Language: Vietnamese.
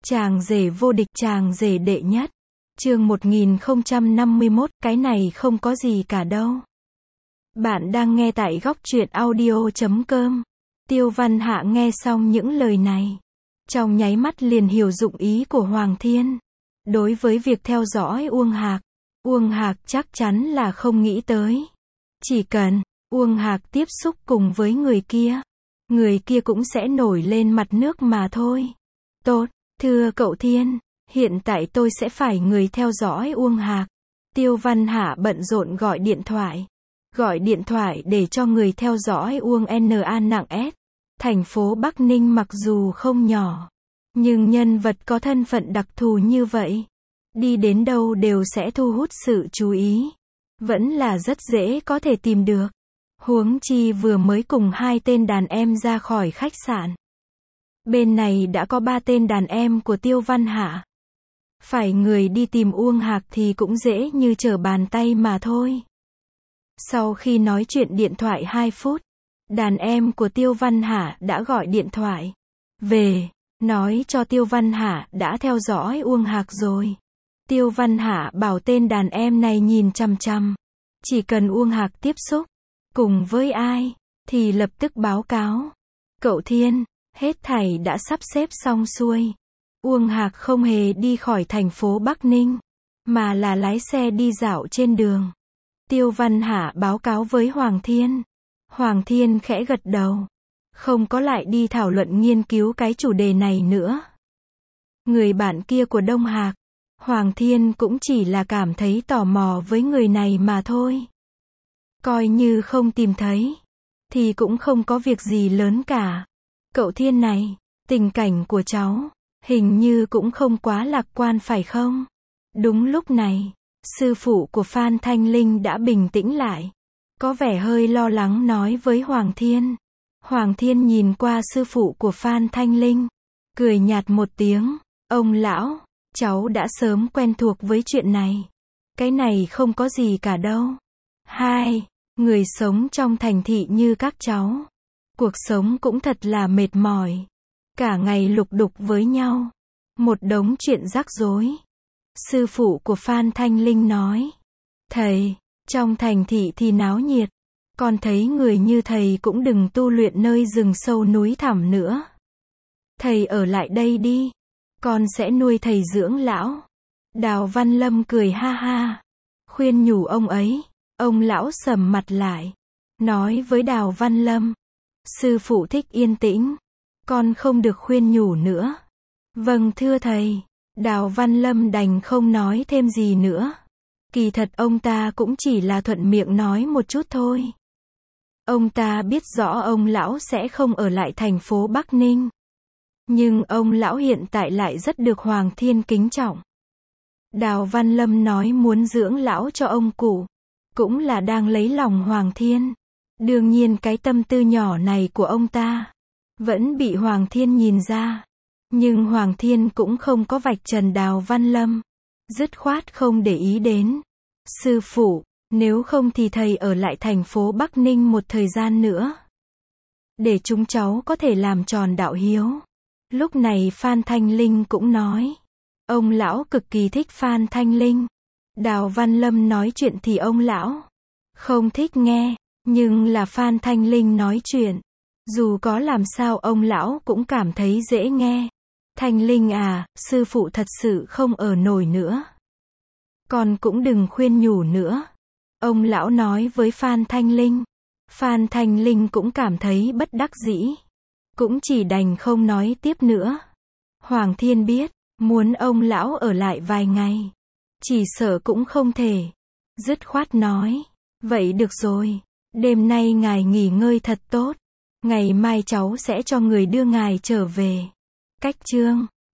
Chàng rể vô địch, chàng rể đệ nhất. Chương 1051, cái này không có gì cả đâu. Bạn đang nghe tại góc truyện audio.com. Tiêu Văn Hạ nghe xong những lời này, trong nháy mắt liền hiểu dụng ý của Hoàng Thiên. Đối với việc theo dõi Uông Hạc chắc chắn là không nghĩ tới. Chỉ cần Uông Hạc tiếp xúc cùng với người kia cũng sẽ nổi lên mặt nước mà thôi. Tốt, thưa cậu Thiên, hiện tại tôi sẽ phải người theo dõi Uông Hạc. Tiêu Văn Hạ bận rộn gọi điện thoại để cho người theo dõi Uông N.A. nặng S. Thành phố Bắc Ninh mặc dù không nhỏ, nhưng nhân vật có thân phận đặc thù như vậy, đi đến đâu đều sẽ thu hút sự chú ý. Vẫn là rất dễ có thể tìm được. Huống chi vừa mới cùng 2 tên đàn em ra khỏi khách sạn. Bên này đã có 3 tên đàn em của Tiêu Văn Hạ. Phải người đi tìm Uông Hạc thì cũng dễ như trở bàn tay mà thôi. Sau khi nói chuyện điện thoại 2 phút, đàn em của Tiêu Văn Hạ đã gọi điện thoại về, nói cho Tiêu Văn Hạ đã theo dõi Uông Hạc rồi. Tiêu Văn Hạ bảo tên đàn em này nhìn chằm chằm. Chỉ cần Uông Hạc tiếp xúc cùng với ai, thì lập tức báo cáo. Cậu Thiên, hết thảy đã sắp xếp xong xuôi. Uông Hạc không hề đi khỏi thành phố Bắc Ninh, mà là lái xe đi dạo trên đường. Tiêu Văn Hạ báo cáo với Hoàng Thiên. Hoàng Thiên khẽ gật đầu. Không có lại đi thảo luận nghiên cứu cái chủ đề này nữa. Người bạn kia của Đông Hạc, Hoàng Thiên cũng chỉ là cảm thấy tò mò với người này mà thôi. Coi như không tìm thấy, thì cũng không có việc gì lớn cả. Cậu Thiên này, tình cảnh của cháu, hình như cũng không quá lạc quan phải không? Đúng lúc này, sư phụ của Phan Thanh Linh đã bình tĩnh lại. Có vẻ hơi lo lắng nói với Hoàng Thiên. Hoàng Thiên nhìn qua sư phụ của Phan Thanh Linh, cười nhạt một tiếng. Ông lão, cháu đã sớm quen thuộc với chuyện này. Cái này không có gì cả đâu. Người sống trong thành thị như các cháu, cuộc sống cũng thật là mệt mỏi. Cả ngày lục đục với nhau, một đống chuyện rắc rối. Sư phụ của Phan Thanh Linh nói. Thầy, trong thành thị thì náo nhiệt. Con thấy người như thầy cũng đừng tu luyện nơi rừng sâu núi thẳm nữa. Thầy ở lại đây đi. Con sẽ nuôi thầy dưỡng lão. Đào Văn Lâm cười ha ha, khuyên nhủ ông ấy. Ông lão sầm mặt lại, nói với Đào Văn Lâm. Sư phụ thích yên tĩnh, con không được khuyên nhủ nữa. Vâng thưa thầy. Đào Văn Lâm đành không nói thêm gì nữa. Kỳ thật ông ta cũng chỉ là thuận miệng nói một chút thôi. Ông ta biết rõ ông lão sẽ không ở lại thành phố Bắc Ninh. Nhưng ông lão hiện tại lại rất được Hoàng Thiên kính trọng. Đào Văn Lâm nói muốn dưỡng lão cho ông cụ, cũng là đang lấy lòng Hoàng Thiên. Đương nhiên cái tâm tư nhỏ này của ông ta vẫn bị Hoàng Thiên nhìn ra. Nhưng Hoàng Thiên cũng không có vạch trần Đào Văn Lâm, dứt khoát không để ý đến. Sư phụ, nếu không thì thầy ở lại thành phố Bắc Ninh một thời gian nữa, để chúng cháu có thể làm tròn đạo hiếu. Lúc này Phan Thanh Linh cũng nói. Ông lão cực kỳ thích Phan Thanh Linh. Đào Văn Lâm nói chuyện thì ông lão không thích nghe, nhưng là Phan Thanh Linh nói chuyện, dù có làm sao ông lão cũng cảm thấy dễ nghe. Thanh Linh à, sư phụ thật sự không ở nổi nữa. Con cũng đừng khuyên nhủ nữa. Ông lão nói với Phan Thanh Linh. Phan Thanh Linh cũng cảm thấy bất đắc dĩ, cũng chỉ đành không nói tiếp nữa. Hoàng Thiên biết, muốn ông lão ở lại vài ngày, chỉ sợ cũng không thể. Dứt khoát nói. Vậy được rồi, đêm nay ngài nghỉ ngơi thật tốt. Ngày mai cháu sẽ cho người đưa ngài trở về. Cách chương